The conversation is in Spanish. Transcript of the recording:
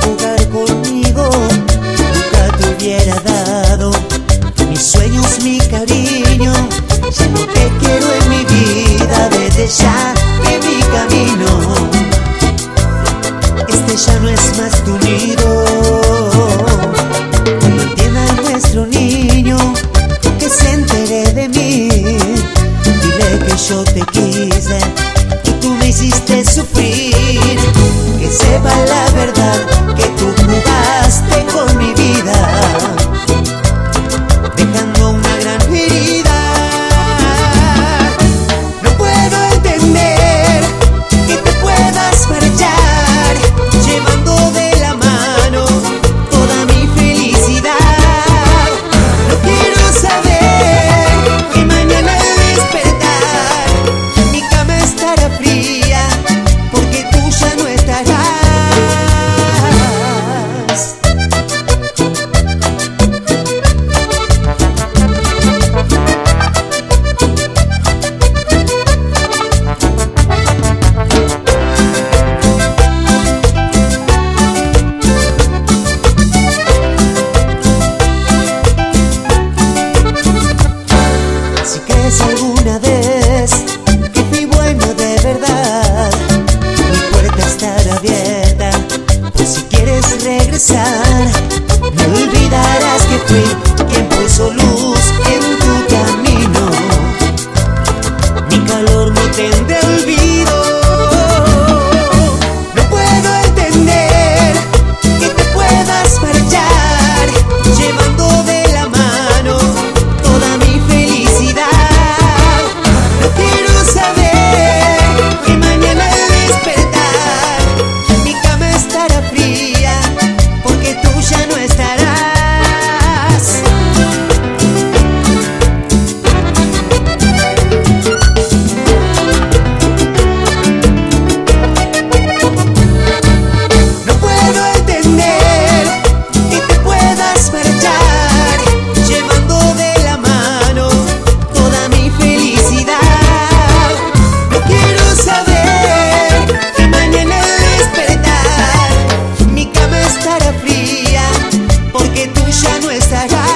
jugar conmigo, nunca te hubiera dado mis sueños, mi cariño. Ya no te quiero en mi vida, vete ya de mi camino. Este ya no es más tu nido. Cuando entienda nuestro niño que se entere de mí, dile que yo te quise y tú me hiciste sufrir. Que sepa la verdad que tú jugaste con mi vida, dejando una gran herida. No puedo entender que te puedas marchar llevando de la mano toda mi felicidad. No quiero saber que mañana al despertar mi cama estará fría porque tú ya no estarás. Si crees alguna vez que fui bueno de verdad, mi puerta estará abierta por si quieres regresar. No olvidarás que fui quien puso luz en tu camino. Mi calor no tendrá olvido. No puedo entender que te puedas marchar llevando de la mano toda mi felicidad. No quiero saber que mañana al despertar mi cama estará fría porque tú ya no estarás. No puedo entender que te puedas marchar llevando de la mano toda mi felicidad. No quiero saber que mañana al despertar mi cama estará fría porque tú ya no estarás.